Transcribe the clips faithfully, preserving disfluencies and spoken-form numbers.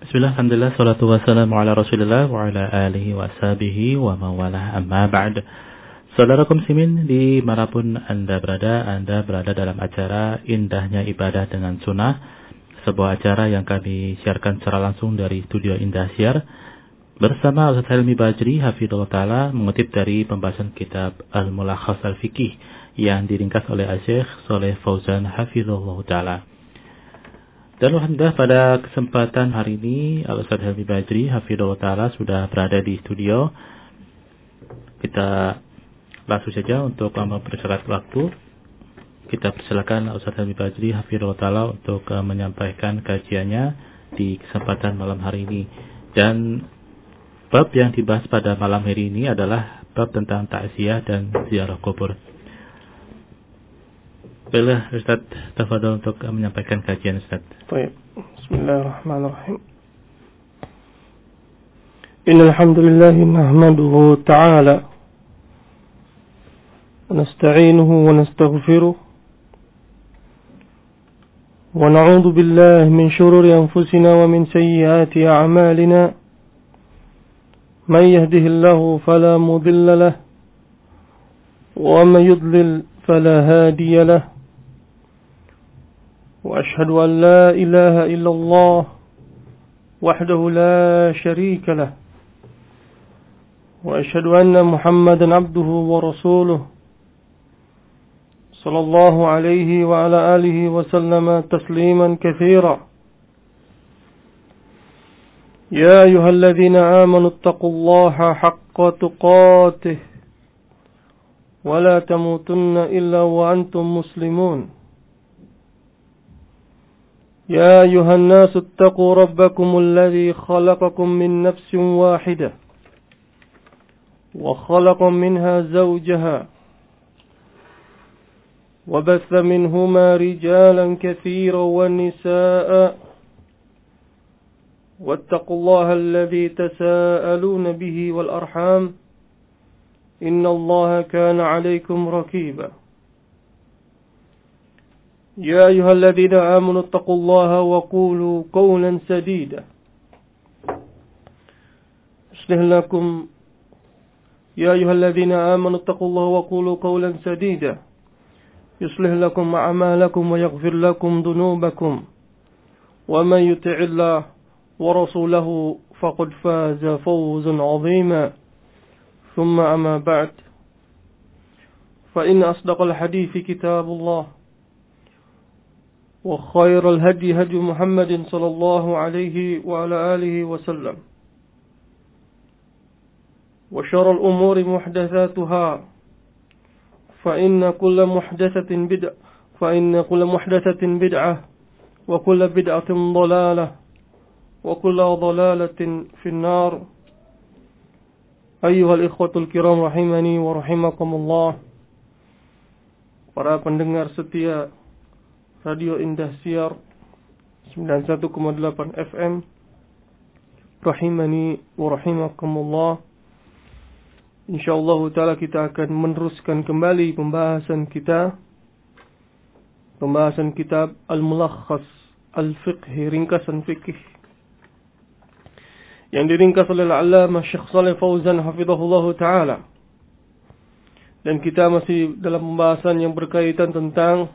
Bismillah, alhamdulillah, salatu wassalamu ala rasulillah wa ala alihi wa sahbihi wa mawalah amma ba'd. Saudara muslimin di manapun Anda berada, Anda berada dalam acara Indahnya Ibadah dengan Sunnah, sebuah acara yang kami siarkan secara langsung dari studio Indahsiar bersama Ustaz Helmi Bajri hafizahullah taala, mengutip dari pembahasan kitab Al-Mulakhas Al-Fiqih yang diringkas oleh Syekh Shalih Fauzan hafizahullah taala. Dan alhamdulillah pada kesempatan hari ini Al-Ustaz Helmi Bajri hafizahullah taala sudah berada di studio. Kita langsung saja untuk mempersingkat waktu. Kita persilakan Al-Ustaz Helmi Bajri hafizahullah taala untuk uh, menyampaikan kajiannya di kesempatan malam hari ini. Dan bab yang dibahas pada malam hari ini adalah bab tentang takziah dan ziarah kubur. Baiklah, Ustaz, tafadhol untuk menyampaikan kajian, Ustaz. Baik. Bismillahirrahmanirrahim. Innal hamdalillah nahmaduhu ta'ala wa nasta'inuhu wa nastaghfiruh wa na'udzu billahi min shururi anfusina wa min sayyiati a'malina. Man yahdihillahu fala mudilla lahu wa man yudlil fala hadiya lahu. وأشهد أن لا إله إلا الله وحده لا شريك له وأشهد أن محمدا عبده ورسوله صلى الله عليه وعلى آله وسلم تسليما كثيرا. يا أيها الذين آمنوا اتقوا الله حق تقاته ولا تموتن إلا وأنتم مسلمون. يا أيها الناس اتقوا ربكم الذي خلقكم من نفس واحدة وخلق منها زوجها وبث منهما رجالا كثيرا ونساء واتقوا الله الذي تساءلون به والأرحام إن الله كان عليكم رقيبا. يا أيها الذين آمنوا اتقوا الله وقولوا قولا سديدا يصلح لكم يا أيها الذين آمنوا اتقوا الله وقولوا قولا سديدا يصلح لكم أعمالكم ويغفر لكم ذنوبكم ومن يطع الله ورسوله فقد فاز فوزا عظيما. ثم أما بعد، فإن أصدق الحديث كتاب الله وخير الهدي هدي محمد صلى الله عليه وعلى آله وسلم وشر الأمور محدثاتها فإن كل محدثة بدعة فإن كل محدثة بدعة وكل بدعة ضلالة وكل ضلالة في النار. أيها الإخوة الكرام رحمني ورحمكم الله. Para pendengar setia Radio Indahsiar sembilan puluh satu koma delapan F M, rahimani wa rahimakumullah. Insyaallah taala kita akan meneruskan kembali pembahasan kita, pembahasan kitab Al-Mulakhas Al-Fiqhi, ringkasan fikih yang diringkas oleh Al-Allamah Syekh Shalih Fauzan hafizahullah taala. Dan kita masih dalam pembahasan yang berkaitan tentang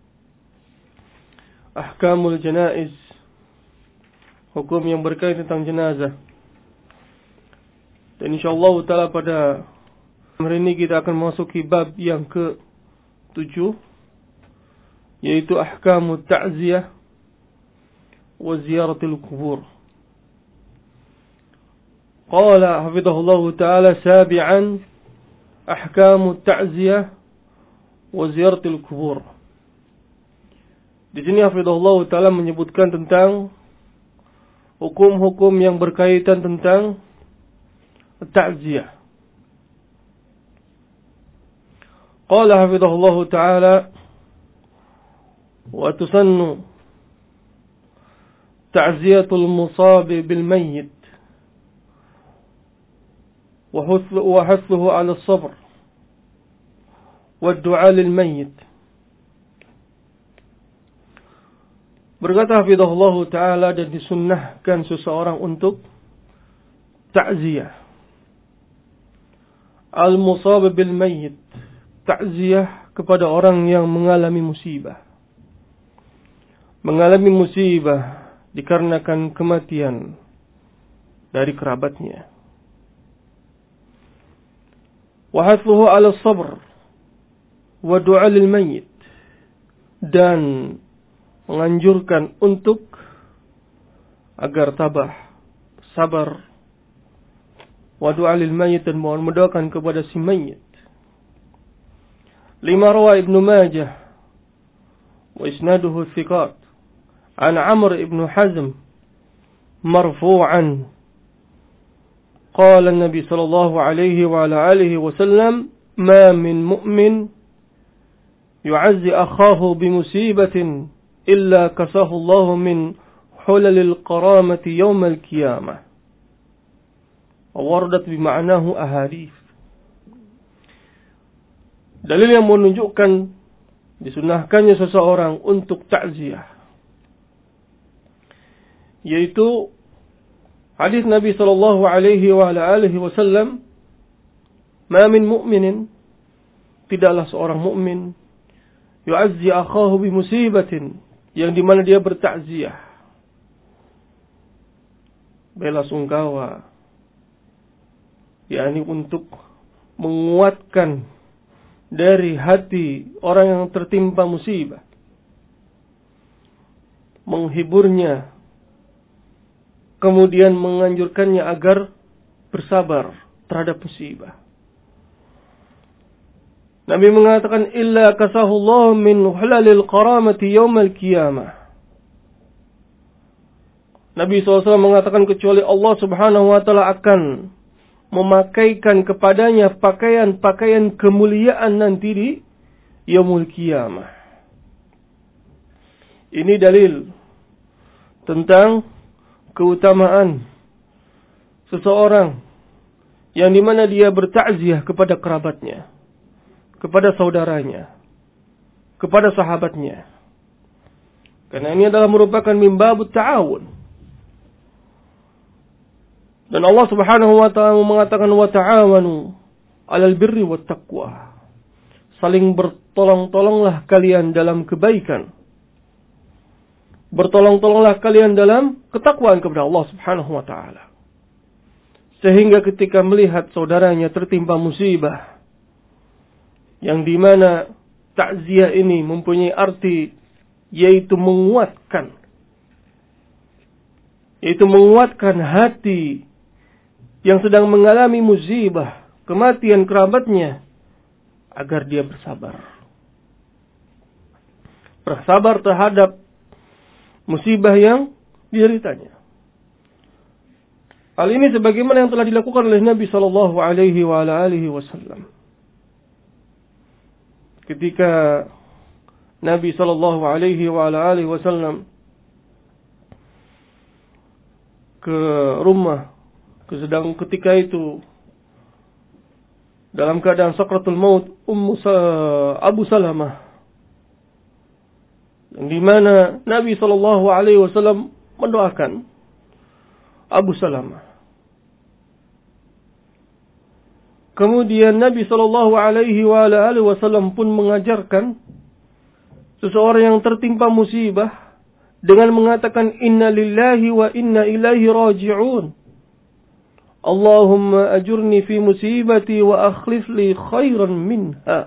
Ahkamul Janaiz, hukum yang berkaitan tentang jenazah. Dan insyaallah taala pada hari ini kita akan memasuki bab yang ke tujuh, yaitu Ahkamut Ta'ziyah wa Ziyaratul Qubur. Qala hafizahullah taala sabi'an Ahkamut Ta'ziyah wa Ziyaratul Qubur. Di sini hafizahullah taala menyebutkan tentang hukum-hukum yang berkaitan tentang ta'ziyah. Qala hafizahullah taala wa tusannu ta'ziyatul musab bil mayyit wa hathuhu 'ala as-sabr wa ad-du'a lil mayyit. Berkata hafizahullah ta'ala, dan disunnahkan seseorang untuk ta'ziyah. Al-musab bil mayyit, ta'ziyah kepada orang yang mengalami musibah. Mengalami musibah dikarenakan kematian dari kerabatnya. Wa hathuhu 'ala sabr wa du'a lil mayyit, dan menganjurkan untuk agar tabah, sabar, wa du'a lil mayyit, dan mohon mendoakan kepada si mayyit. Lima rawa Ibnu Majah wa isnaduhu thiqat an Amr ibn Hazm marfu'an qala an-nabi sallallahu alaihi wa ala alihi wa sallam ma min mu'min yu'azzi akhahu bi musibatin illa kasahu Allah min hulalil qaramati yawmal qiyamah. Waradat bima'nahu ahadits. Dalil yang menunjukkan disunahkannya seseorang untuk ta'ziyah, yaitu hadis Nabi sallallahu alaihi wa ala alihi wasallam, "Ma min mu'minin," tidaklah seorang mukmin, yu'azzi akhahu bi musibatin, yang di mana dia bertakziah, bela sungkawa, yakni untuk menguatkan dari hati orang yang tertimpa musibah, menghiburnya, kemudian menganjurkannya agar bersabar terhadap musibah. Nabi mengatakan, illa kasahullah min hulalil qaramati yawmal qiyamah. Nabi shallallahu alaihi wasallam mengatakan, kecuali Allah subhanahu wa ta'ala akan memakaikan kepadanya pakaian-pakaian kemuliaan nanti di yaumul qiyamah. Ini dalil tentang keutamaan seseorang yang dimana dia bertakziah kepada kerabatnya, kepada saudaranya, kepada sahabatnya. Karena ini adalah merupakan mimbabut ta'awun. Dan Allah subhanahu wa ta'ala mengatakan, wa ta'awanu 'alal birri wat taqwa. Saling bertolong-tolonglah kalian dalam kebaikan. Bertolong-tolonglah kalian dalam ketakwaan kepada Allah subhanahu wa ta'ala. Sehingga ketika melihat saudaranya tertimpa musibah, yang dimana takziah ini mempunyai arti, yaitu menguatkan. Yaitu menguatkan hati yang sedang mengalami musibah, kematian kerabatnya, agar dia bersabar. Bersabar terhadap musibah yang dideritanya. Hal ini sebagaimana yang telah dilakukan oleh Nabi sallallahu alaihi wa ala alihi wasallam. Ketika Nabi sallallahu alaihi wa ala alihi wasallam ke rumah, sedang ketika itu dalam keadaan sakratul maut Ummu Abu Salamah, di mana Nabi sallallahu alaihi wasallam mendoakan Abu Salamah. Kemudian Nabi sallallahu alaihi wa alihi wasallam pun mengajarkan seseorang yang tertimpa musibah dengan mengatakan, inna lillahi wa inna ilaihi raji'un. Allahumma ajurni fi musibati wa akhlif li khairan minha.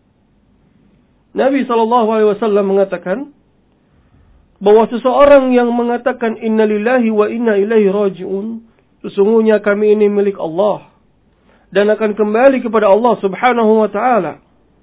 Nabi sallallahu alaihi wasallam mengatakan bahwa seseorang yang mengatakan inna lillahi wa inna ilaihi raji'un, sesungguhnya kami ini milik Allah dan akan kembali kepada Allah subhanahu wa ta'ala.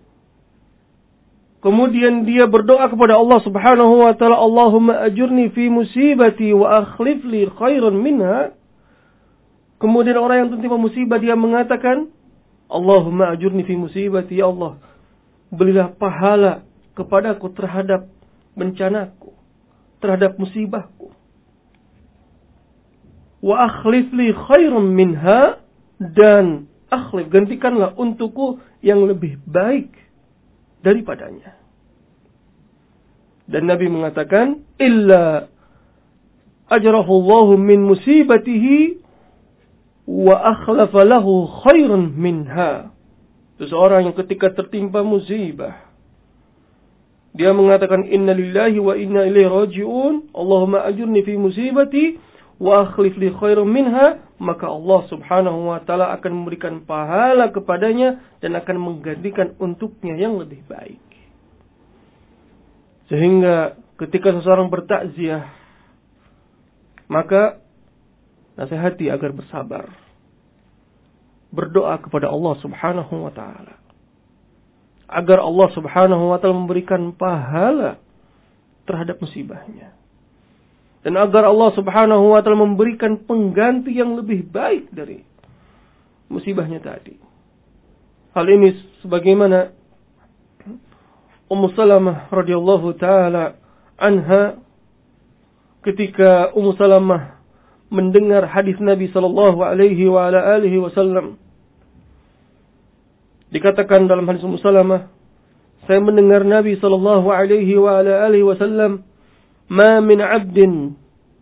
Kemudian dia berdoa kepada Allah subhanahu wa ta'ala, Allahumma ajurni fi musibati wa akhlif li khairan minha. Kemudian orang yang tertimpa musibah dia mengatakan, Allahumma ajurni fi musibati, ya Allah, berilah pahala kepadaku terhadap bencanaku, terhadap musibahku. Wa akhlif li khairan minha, dan akhlif, gantikanlah untukku yang lebih baik daripadanya. Dan Nabi mengatakan, illa ajrahullahu min musibatihi wa akhlafa lahu khairan minha. Seseorang yang ketika tertimpa musibah, dia mengatakan inna lillahi wa inna ilaihi raji'un, Allahumma ajurni fi musibati wa akhlif li khairan minha, maka Allah Subhanahu wa taala akan memberikan pahala kepadanya dan akan menggantikan untuknya yang lebih baik. Sehingga ketika seseorang bertakziah, maka nasihati agar bersabar. Berdoa kepada Allah Subhanahu wa taala agar Allah Subhanahu wa taala memberikan pahala terhadap musibahnya. Dan agar Allah Subhanahu wa taala memberikan pengganti yang lebih baik dari musibahnya tadi. Hal ini sebagaimana Ummu Salamah radhiyallahu taala anha, ketika Ummu Salamah mendengar hadis Nabi sallallahu alaihi wa ala alihi wasallam, dikatakan dalam hadis Ummu Salamah, saya mendengar Nabi sallallahu alaihi wa ala alihi wasallam, "Ma min 'abdin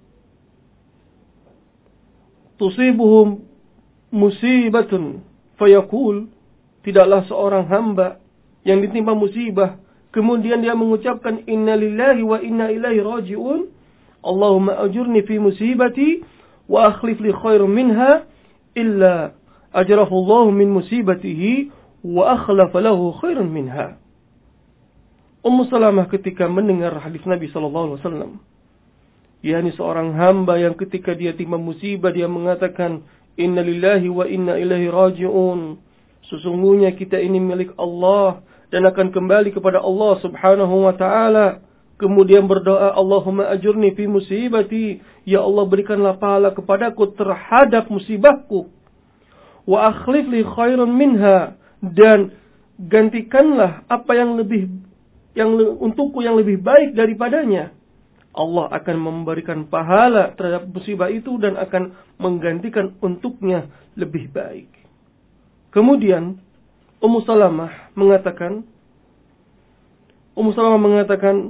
tusibuhu musibatun fayaqul," tidaklah seorang hamba yang ditimpa musibah kemudian dia mengucapkan inna lillahi wa inna ilaihi raji'un, Allahumma ajurni fi musibati wa akhlif li khairan minha, illa ajrahu Allah min musibatihi wa akhlafa lahu khairan minha. Ummu Salamah ketika mendengar hadis Nabi sallallahu alaihi wasallam, yakni seorang hamba yang ketika dia timpa musibah dia mengatakan inna lillahi wa inna ilaihi raji'un, sesungguhnya kita ini milik Allah dan akan kembali kepada Allah Subhanahu wa taala. Kemudian berdoa, Allahumma ajurni fi musibati, ya Allah berikanlah pahala kepadaku terhadap musibahku. Wa akhlif li khairan minha, dan gantikanlah apa yang lebih yang untukku yang lebih baik daripadanya. Allah akan memberikan pahala terhadap musibah itu dan akan menggantikan untuknya lebih baik. Kemudian Ummu Salamah mengatakan, Ummu Salamah mengatakan,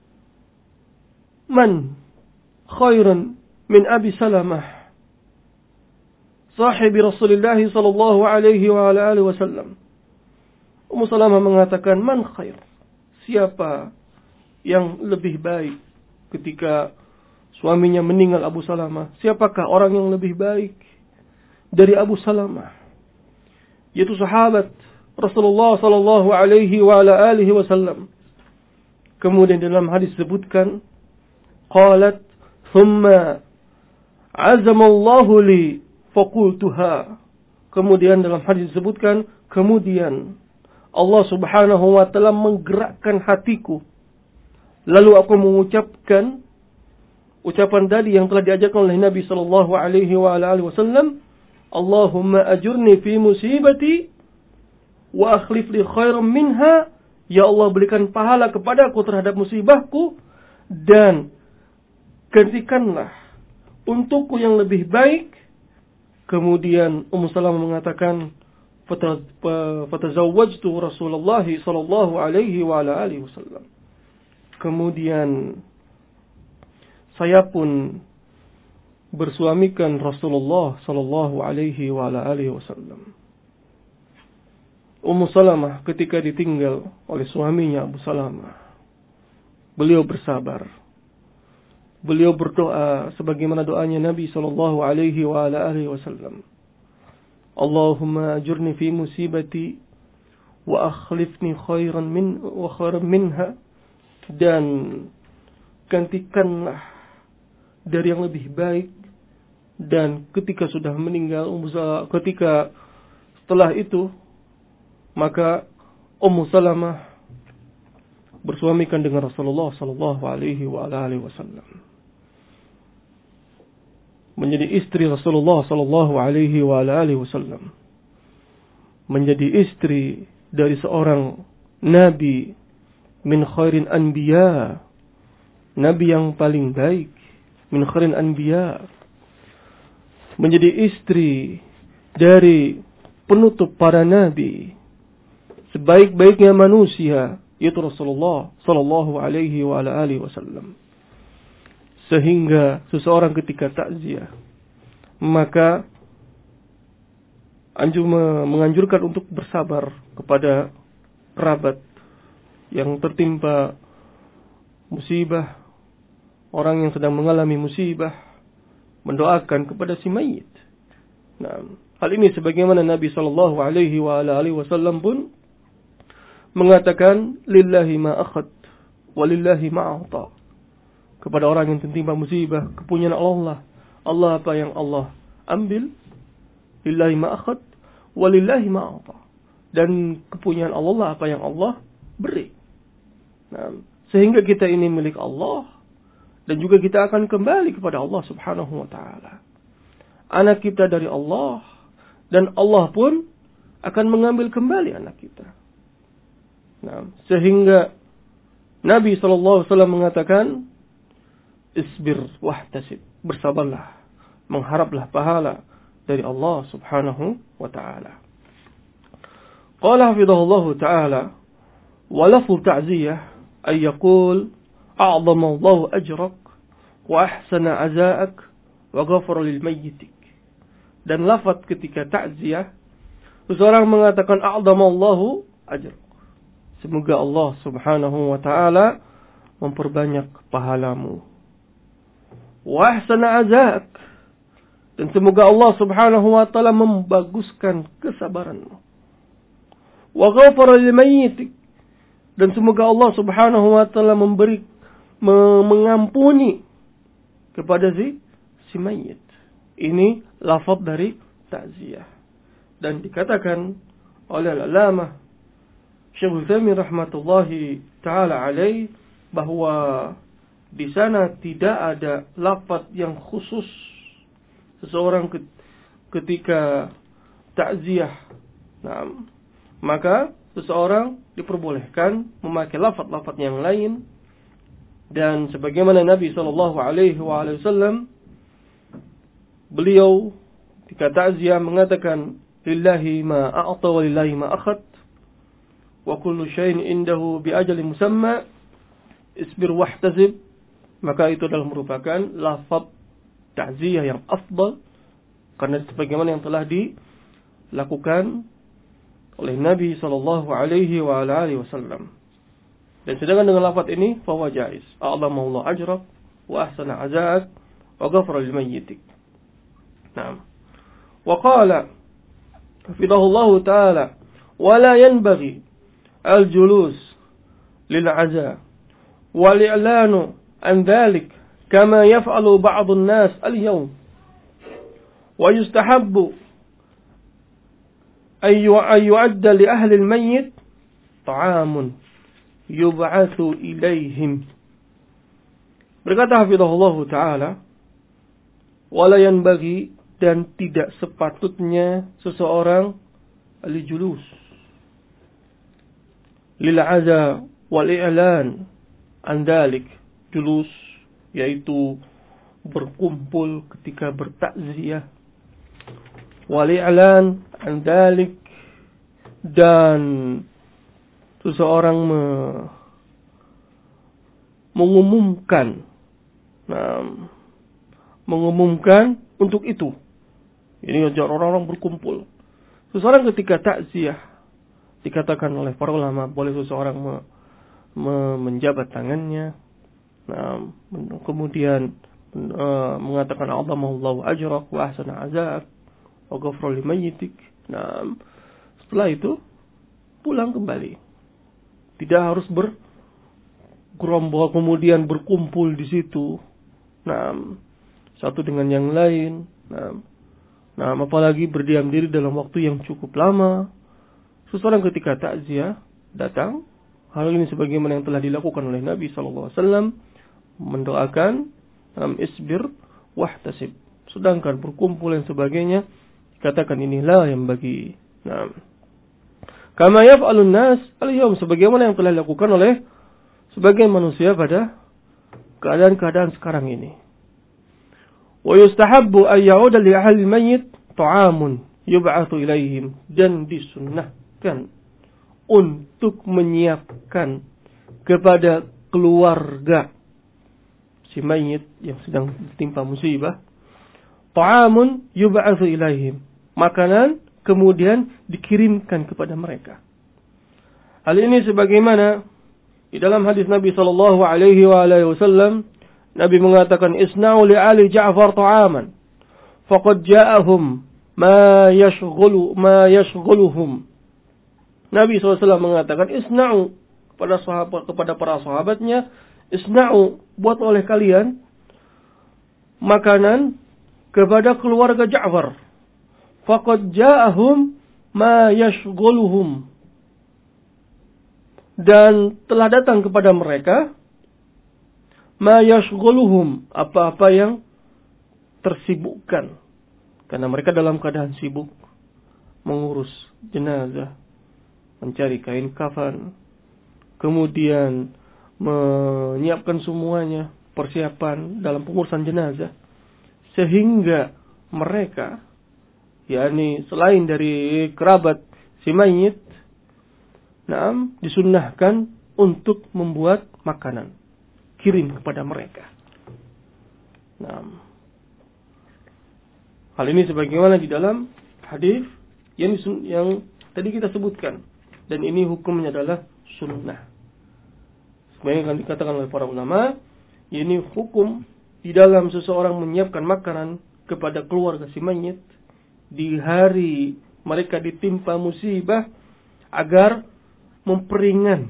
man khairun min Abi Salamah, sahibi Rasulullah sallallahu alaihi wa ala alihi wasallam. Ummu Salamah mengatakan, man khair, siapa yang lebih baik ketika suaminya meninggal Abu Salamah? Siapakah orang yang lebih baik dari Abu Salamah? Yaitu sahabat Rasulullah sallallahu alaihi wa ala alihi wasallam. Kemudian dalam hadis disebutkan, qalat thumma azama Allah li faqultuha. Kemudian dalam hadis disebutkan, kemudian Allah Subhanahu wa taala menggerakkan hatiku, lalu aku mengucapkan ucapan tadi yang telah diajarkan oleh Nabi sallallahu alaihi wa ala alihi wasallam, Allahumma ajurni fi musibati wa akhlif li khairan minha, ya Allah berikan pahala kepadaku terhadap musibahku dan gantikanlah untukku yang lebih baik. Kemudian Ummu Salamah mengatakan, fatazawwajtu Rasulullah sallallahu alaihi wa ala alihi wasallam. Kemudian saya pun bersuamikan Rasulullah sallallahu alaihi wa ala alihi wasallam. Ummu Salamah ketika ditinggal oleh suaminya Abu Salamah, beliau bersabar. Beliau berdoa sebagaimana doanya Nabi sallallahu alaihi wa ala alihi wasallam. Allahumma ajurni fi musibati wa akhlifni khairan min wa khairan minha, dan gantikanlah dari yang lebih baik. Dan ketika sudah meninggal Ummu Salamah, ketika setelah itu maka Ummu Salamah bersuamikan dengan Rasulullah sallallahu alaihi wa alihi wasallam, menjadi istri Rasulullah sallallahu alaihi wa alihi wasallam, menjadi istri dari seorang nabi min khairin anbiya, nabi yang paling baik, min khairin anbiya, menjadi istri dari penutup para nabi, sebaik-baiknya manusia, yaitu Rasulullah sallallahu alaihi wa ala alihi wasallam. Sehingga seseorang ketika takziah, maka anjur menganjurkan untuk bersabar kepada kerabat yang tertimpa musibah, orang yang sedang mengalami musibah, mendoakan kepada si mayit. Nah, hal ini sebagaimana Nabi sallallahu alaihi wa ala alihi wasallam pun mengatakan lillahi ma akhad wa lillahi ma a'ta. Kepada orang yang tertimpa musibah, kepunyaan Allah. Allah apa yang Allah ambil, lillahi ma akhad wa lillahi ma a'ta. Dan kepunyaan Allah apa yang Allah beri. Nah, sehingga kita ini milik Allah dan juga kita akan kembali kepada Allah Subhanahu wa taala. Anak kita dari Allah dan Allah pun akan mengambil kembali anak kita. Nah, sehingga Nabi sallallahu alaihi wasallam mengatakan, isbir wahtasib, bersabarlah, mengharaplah pahala dari Allah Subhanahu wa taala. Qala hafidhahullahu taala, wa lafzu ta'ziyah ay yaqul a'zama Allahu ajrak wa ahsana azaak wa ghafara lil mayyitik. Dan lafaz ketika ta'ziyah, seseorang mengatakan a'zama Allahu ajrak, semoga Allah Subhanahu wa taala memperbanyak pahalamu. Wa ahsana azaak, dan semoga Allah Subhanahu wa taala membaguskan kesabaranmu. Wa ghafara lil mayyitik, dan semoga Allah Subhanahu wa taala memberi mengampuni kepada si si mayit. Ini lafaz dari ta'ziyah. Dan dikatakan oleh al-Alamah Syekh Utsaimin rahmatullahi taala alaih bahwa di sana tidak ada lafaz yang khusus seseorang ketika ta'ziyah. Nah, maka seseorang diperbolehkan memakai lafaz-lafaz yang lain. Dan sebagaimana Nabi sallallahu alaihi wasallam, beliau ketika ta'ziyah mengatakan lillahi ma a'ta wa lillahi ma akhad wa kullu syai'in indahu bi ajalin musamma isbir wahtasib, maka itu adalah merupakan lafaz ta'ziyah yang afdal karena sebagaimana yang telah dilakukan oleh Nabi sallallahu alaihi wa alihi wasallam. Dan sedangkan dengan lafaz ini fahuwa jaiz, a'zama Allah ajrak wa ahsana azaak wa ghafara lil mayyitik. Naam. Wa qala hafidhahullahu ta'ala wa la yanbaghi al-julus lil aza wal i'lanu an dhalik kama yaf'alu ba'd an-nas al-yawm wa yustahabbu ay yu'adda li ahli al-mayyit ta'amun yub'atsu ilaihim. Berkata hafizahullahu ta'ala, wala yanbaghi, dan tidak sepatutnya seseorang al-julus lil aza wal i'lan an dalik. Julus yaitu berkumpul ketika bertakziah, wal i'lan an dalik, dan seseorang me, mengumumkan, nah, mengumumkan untuk itu. Ini ajar orang-orang berkumpul. Seseorang ketika takziah, dikatakan oleh para ulama, boleh seseorang me, me, menjabat tangannya, nah, kemudian uh, mengatakan a'zamallahu ajrak wa ahsana azaak wa ghafara limayyitik. Nah, setelah itu pulang kembali. Tidak harus bergerombol kemudian berkumpul di situ. Nah, satu dengan yang lain. Nah, nah, apalagi berdiam diri dalam waktu yang cukup lama. Seseorang ketika takziah datang, hal ini sebagaimana yang telah dilakukan oleh Nabi sallallahu alaihi wasallam, mendoakan um, isbir wahtasib. Sedangkan berkumpul dan sebagainya dikatakan inilah yang bagi. Nah, kama yaf'alun nas al-yawm, sebagaimana yang telah dilakukan oleh sebagian manusia pada keadaan-keadaan sekarang ini. Wa yustahabbu an ya'uda li ahli al-mayyit ta'amun yub'atsu ilaihim, dan disunnahkan untuk menyiapkan kepada keluarga si mayit yang sedang ditimpa musibah, ta'amun yub'atsu ilaihim, makanan kemudian dikirimkan kepada mereka. Hal ini sebagaimana di dalam hadis Nabi sallallahu alaihi wasallam, Nabi mengatakan, "Isna'u li ali Ja'far ta'aman, faqad ja'ahum ma yashghulu ma yashghuluhum." Nabi sallallahu alaihi wasallam mengatakan, "Isna'u," kepada sahabat, kepada para sahabatnya, "Isna'u," buat oleh kalian makanan kepada keluarga Ja'far. Faqad ja'ahum ma yashghuluhum. Dan telah datang kepada mereka ma yashghuluhum, apa-apa yang tersibukkan. Karena mereka dalam keadaan sibuk mengurus jenazah, mencari kain kafan, kemudian menyiapkan semuanya, persiapan dalam pengurusan jenazah. Sehingga mereka, yakni selain dari kerabat si mayit, nah, disunnahkan untuk membuat makanan, kirim kepada mereka. Nah, hal ini sebagaimana di dalam hadis yang, yang tadi kita sebutkan, dan ini hukumnya adalah sunnah. Sebenarnya yang dikatakan oleh para ulama, ini hukum di dalam seseorang menyiapkan makanan kepada keluarga si mayit di hari mereka ditimpa musibah, agar memperingan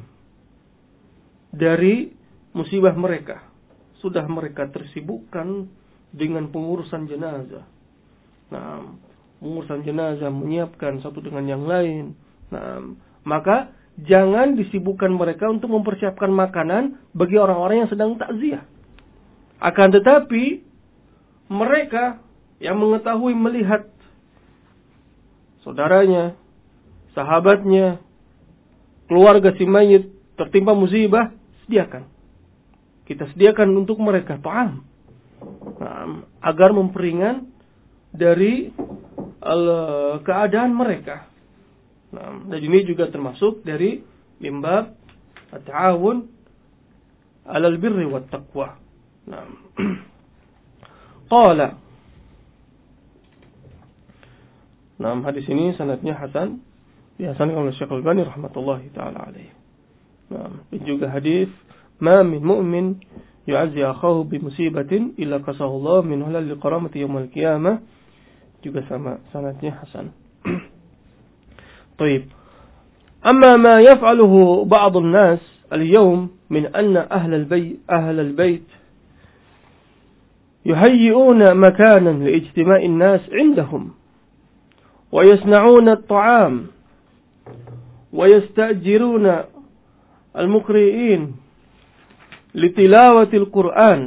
dari musibah mereka. Sudah mereka tersibukkan dengan pengurusan jenazah. Nah, pengurusan jenazah, menyiapkan satu dengan yang lain. Nah, maka jangan disibukkan mereka untuk mempersiapkan makanan bagi orang-orang yang sedang takziah. Akan tetapi mereka yang mengetahui, melihat saudaranya, sahabatnya, keluarga si mayit tertimpa musibah, sediakan. Kita sediakan untuk mereka ta'am, nah, agar memperingan dari uh, keadaan mereka. Nah, dan ini juga termasuk dari mimbab at-ta'awun 'alal birri wat taqwa. Nah, qala. Nah, hadis ini sanadnya hasan, dihasankan oleh Syekh Al-Albani rahmatullahi taala alaihi. Nah, dan juga hadis, "Ma min mu'min yu'azzi akhahu bi musibatin illa qasahu Allah min halal liqaramati yaumil qiyamah." Juga sama, sanadnya hasan. Baik. Amma ma yaf'aluhu ba'd an-nas al-yawm min anna ahla al-bayt ahla al-bayt yuhayyi'una makanan li'ijtima'i an-nas 'indahum wa yasna'una at-ta'am ويستأجرون المقرئين لتلاوة القرآن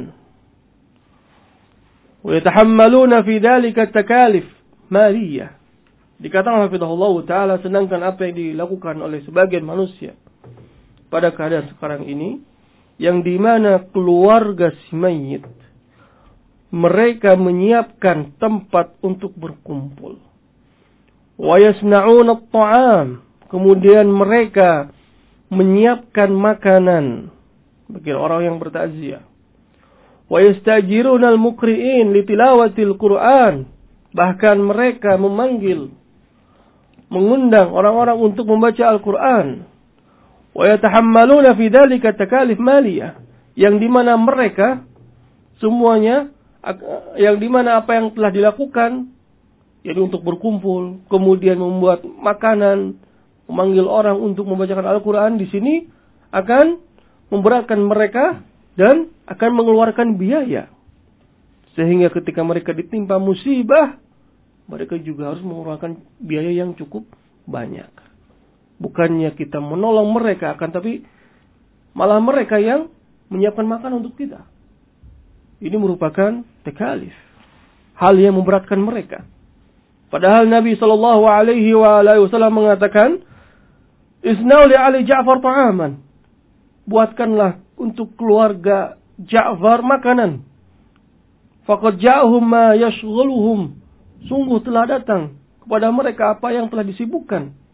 ويتحملون في ذلك التكاليف مالية. Dikatakan hafizahullah ta'ala, sedangkan apa yang dilakukan oleh sebagian manusia pada keadaan sekarang ini, yang dimana keluarga si mayit mereka menyiapkan tempat untuk berkumpul, wa yasna'una at-ta'am, kemudian mereka menyiapkan makanan bagi orang yang bertakziah. Wa yastajiruna al-muqri'in li tilawatil Qur'an, bahkan mereka memanggil, mengundang orang-orang untuk membaca Al-Qur'an. Wa yatahammaluna fi dzalika takalif maliyah, yang di mana mereka semuanya, yang di mana apa yang telah dilakukan, jadi untuk berkumpul, kemudian membuat makanan, memanggil orang untuk membacakan Al-Quran, di sini akan memberatkan mereka dan akan mengeluarkan biaya. Sehingga ketika mereka ditimpa musibah, mereka juga harus mengeluarkan biaya yang cukup banyak. Bukannya kita menolong mereka, akan tapi malah mereka yang menyiapkan makan untuk kita. Ini merupakan takalif, hal yang memberatkan mereka. Padahal Nabi sallallahu alaihi wasallam mengatakan, "Isna'u li ali Ja'far ta'aman." Buatkanlah untuk keluarga Ja'far makanan. Faqad ja'ahum ma yashghuluhum. Sungguh telah datang kepada mereka apa yang telah disibukkan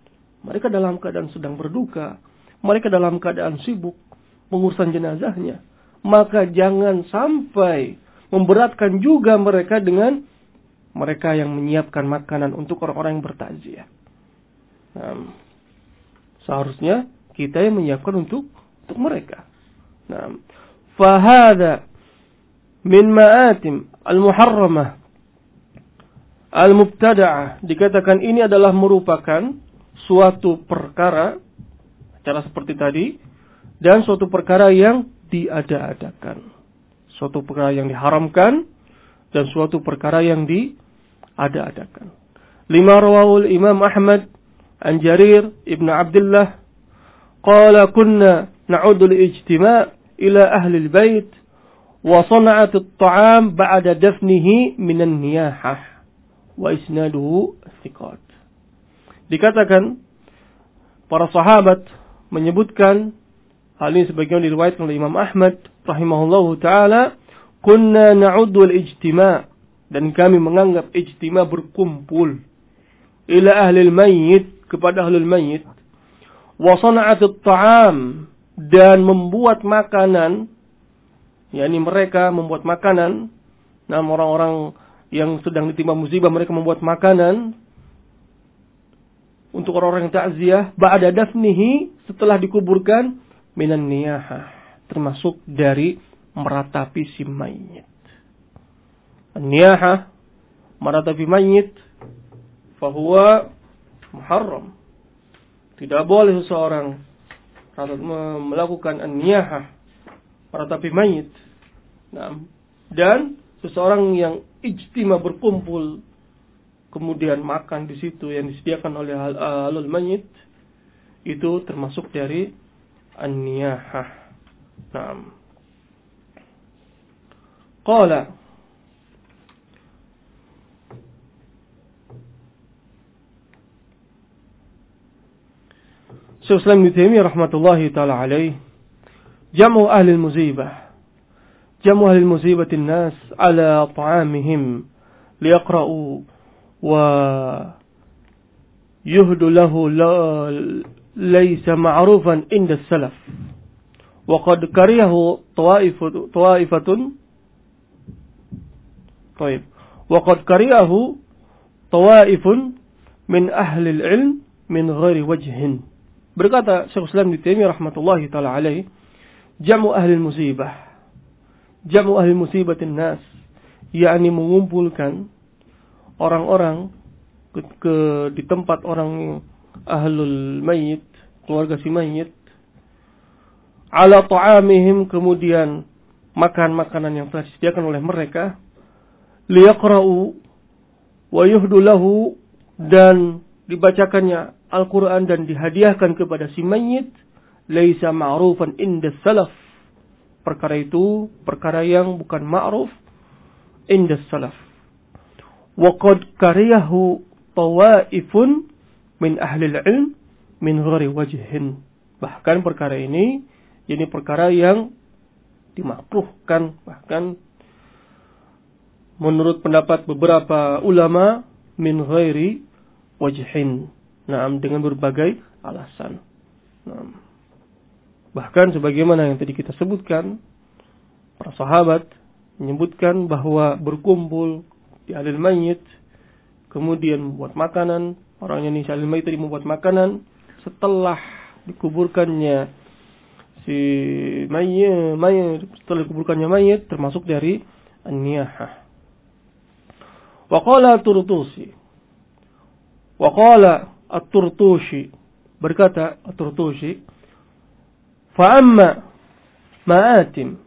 mereka dalam keadaan sedang berduka, mereka dalam keadaan sibuk mengurusan jenazahnya, maka jangan sampai memberatkan juga mereka dengan mereka yang menyiapkan makanan untuk orang-orang yang bertakziah. Nah, seharusnya kita yang menyiapkan untuk untuk mereka. Nah, fahada min ma'atim al-muharramah al-mubtada'ah, dikatakan ini adalah merupakan suatu perkara cara seperti tadi, dan suatu perkara yang diada-adakan, suatu perkara yang diharamkan dan suatu perkara yang diada-adakan. Lima rawahul Imam Ahmad an Jarir ibn Abdullah qala kunna na'udu al-ijtima' ila ahli al-bait wa sana'at at-ta'am ba'da dafnihi min an-niyahah wa isnaduhu thiqat. Dikatakan para sahabat menyebutkan hal ini sebagian diriwayatkan oleh Imam Ahmad rahimahullahu taala, kunna na'uddu al-ijtima', dan kami menganggap ijtima' berkumpul ila ahli al-mayyit, kepada ahli al-mayyit, wa sana'at at-ta'am, dan membuat makanan, yakni mereka membuat makanan, nah orang-orang yang sedang ditimpa musibah mereka membuat makanan untuk orang-orang yang takziah ba'da dafnihi, setelah dikuburkan, minan niyahah, termasuk dari meratapi si mayit. Niyahah, meratapi mayit, fahuwa muharram. Tidak boleh seseorang melakukan niyahah, meratapi mayit. Nah, dan seseorang yang ijtima berkumpul kemudian makan di situ yang disediakan oleh ahlul mayit, itu termasuk dari an-niyahah. Naam. Qala Syekh Islam Ibnu Taimiyah rahmatullahi taala alaih, jamu ahli al-musibah, jamu ahli al-musibah an-nas ala ta'amihim liyaqra'u wa yuhdu lahu laysa ma'rufan inda salaf wa qad kariyahu tawaifatu tawaifatun طيب وقد كرهه طوائف من أهل العلم من غير وجه. Berkata Syekh Islam Ibnu Taimiyah rahmatullahi taala alaih, jamu ahli musibah, jamu ahli musibatin nas, yakni mengumpulkan orang-orang ke, ke di tempat orang ahlul mayit, keluarga si mayit, ala ta'amihim, kemudian makan makanan yang telah disediakan oleh mereka, liyaqra'u wa yuhdu lahu, dan dibacakannya Al-Quran dan dihadiahkan kepada si mayit, laisa ma'rufan inda salaf, perkara itu perkara yang bukan ma'ruf inda salaf. Wa qad kariyahu tawaifun min ahli al-ilm min ghairi wajhin, bahkan perkara ini ini perkara yang dimakruhkan, bahkan menurut pendapat beberapa ulama, min ghairi wajhin, naam, dengan berbagai alasan. Naam. Bahkan sebagaimana yang tadi kita sebutkan, para sahabat menyebutkan bahwa berkumpul di ahlul mayit, kemudian membuat makanan, orang yang di ahlul mayit tadi membuat makanan setelah dikuburkannya si mayit, mayit setelah dikuburkannya mayit, termasuk dari an-niyahah. Wa qala Turtusi, wa qala at-Turtushi, berkata at-Turtushi, fa amma ma'atim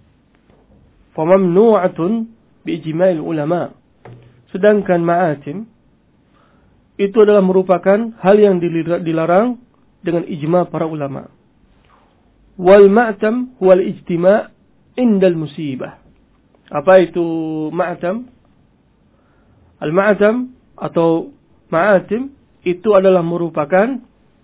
fa mamnu'atun bi ijma'il ulama, sedangkan ma'atim itu adalah merupakan hal yang dilarang dengan ijma' para ulama. Wal ma'tam huwal ijtima' indal musibah. Apa itu ma'tam? Al-ma'tam atau ma'atim itu adalah merupakan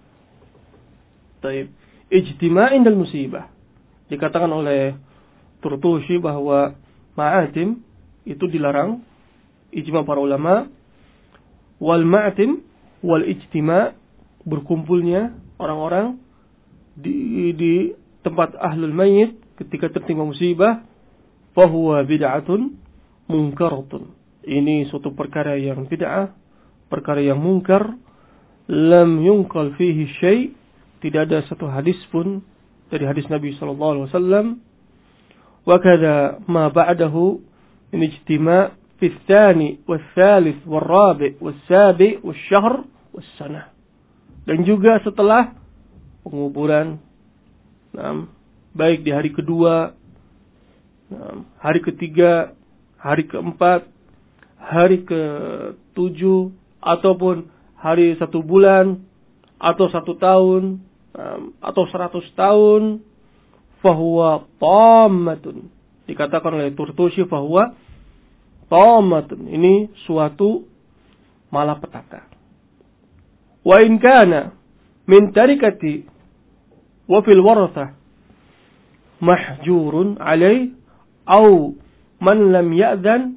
taib ijtima' indal musibah. Dikatakan oleh Turtushi bahwa ma'atim itu dilarang, ijma' para ulama. Wal ma'atim wal ijtima' berkumpulnya orang-orang di, di tempat ahlul mayyit ketika tertimpa musibah, fahuwa bid'atun munkaratun. Ini suatu perkara yang bid'ah, perkara yang munkar, lam yunqal fihi syai', tidak ada satu hadis pun dari hadis Nabi sallallahu alaihi wasallam. Wa kadza ma ba'dahu min ijtima' fi tsani was-tsalits war-rabi' was-sabi' wasy-syahr was-sanah. Dan juga setelah penguburan, nah, baik di hari kedua, nah, hari ketiga, hari keempat, hari ketujuh, ataupun hari satu bulan, atau satu tahun, atau seratus tahun, fahuwa tammatun. Dikatakan oleh Turtusi fahuwa tammatun. Ini suatu malapetaka. Wa in kana min tarikati wa fil warathah mahjurun alaih au man lam ya'dhan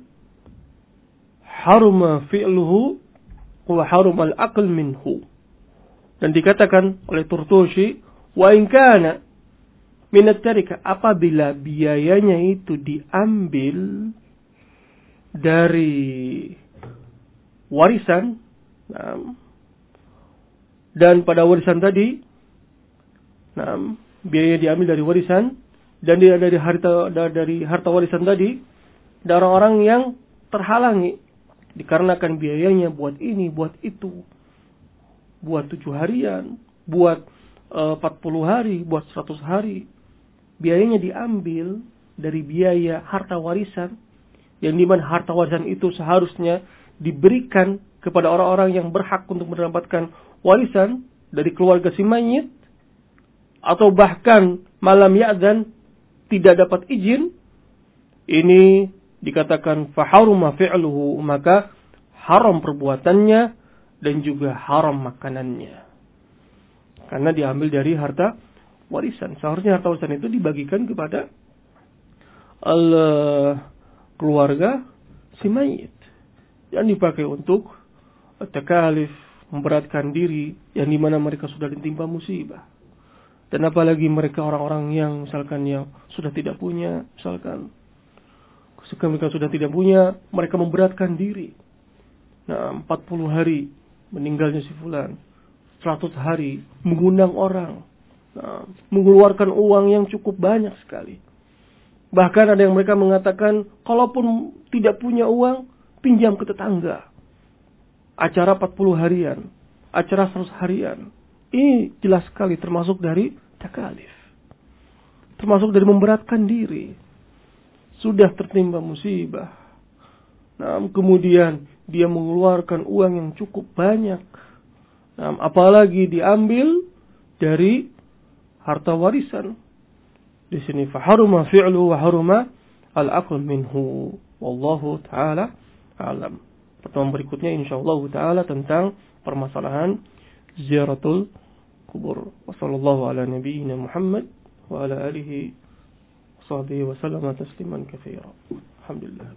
haruma fi'luhu wa haruma al-aql minhu. Dan dikatakan oleh Turtusi, wa in kana min at-tarika, apabila biayanya itu diambil dari warisan, nah, dan pada warisan tadi, nah, biaya diambil dari warisan, dan dia dari harta dari harta warisan tadi, dari orang yang terhalangi dikarenakan biayanya buat ini, buat itu, buat tujuh harian, buat uh, empat puluh hari, buat seratus hari, biayanya diambil dari biaya harta warisan, yang dimana harta warisan itu seharusnya diberikan kepada orang-orang yang berhak untuk mendapatkan warisan dari keluarga si mayit, atau bahkan malam ya'dzan, tidak dapat izin. Ini dikatakan faharuma fi'luhu, maka haram perbuatannya dan juga haram makanannya, karena diambil dari harta warisan. Seharusnya harta warisan itu dibagikan kepada al- keluarga si mayit, yang dipakai untuk takalif, memberatkan diri, yang dimana mereka sudah ditimpa musibah. Dan apalagi mereka orang-orang yang misalkan yang sudah tidak punya, misalkan ketika mereka sudah tidak punya, mereka memberatkan diri. Nah, empat puluh hari meninggalnya si fulan, seratus hari mengundang orang, nah, mengeluarkan uang yang cukup banyak sekali. Bahkan ada yang mereka mengatakan, kalaupun tidak punya uang, pinjam ke tetangga. Acara empat puluh harian, acara seratus harian. Ini jelas sekali termasuk dari takalif, termasuk dari memberatkan diri. Sudah tertimpa musibah, nah, kemudian dia mengeluarkan uang yang cukup banyak, nah, apalagi diambil dari harta warisan. Di sini faharuma fi'lu wa haruma al-aql minhu. Wallahu ta'ala alam. Pertemuan berikutnya insyaallah taala tentang permasalahan ziaratul kubur. Wassallallahu ala nabiyyina Muhammad wa ala alihi washabihi wa sallama tasliman katsira. Alhamdulillah.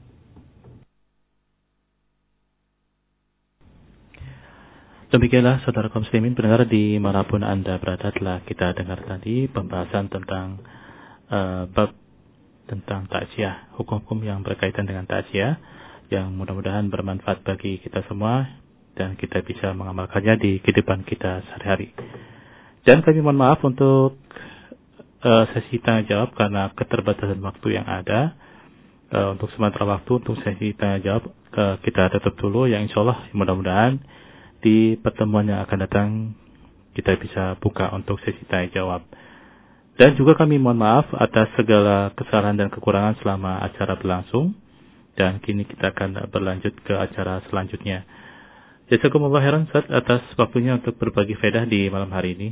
Demikianlah saudara kaum muslimin pendengar di manapun Anda berada, telah kita dengar tadi pembahasan tentang uh, bab tentang takziah, hukum-hukum yang berkaitan dengan takziah, yang mudah-mudahan bermanfaat bagi kita semua dan kita bisa mengamalkannya di kehidupan kita sehari-hari. Dan kami mohon maaf untuk uh, sesi tanya jawab karena keterbatasan waktu yang ada. Uh, untuk sementara waktu untuk sesi tanya jawab uh, kita tutup dulu, yang insyaallah mudah-mudahan di pertemuan yang akan datang kita bisa buka untuk sesi tanya jawab. Dan juga kami mohon maaf atas segala kesalahan dan kekurangan selama acara berlangsung. Dan kini kita akan berlanjut ke acara selanjutnya. Jazakumullah khairan Ustaz atas waktunya untuk berbagi faedah di malam hari ini.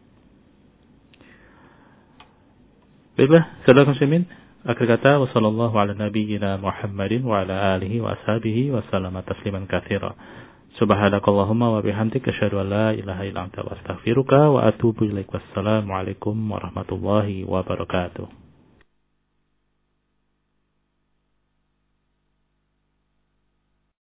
Baiklah, saudara muslimin, akhir kata wassallallahu ala nabiyyina Muhammadin wa ala alihi wa ashabihi wa sallama tasliman katsira. Subhanakallahumma wa bihamdika asyhadu an la ilaha illa anta astaghfiruka wa atubu ilaik. Wassalamu alaikum warahmatullahi wabarakatuh.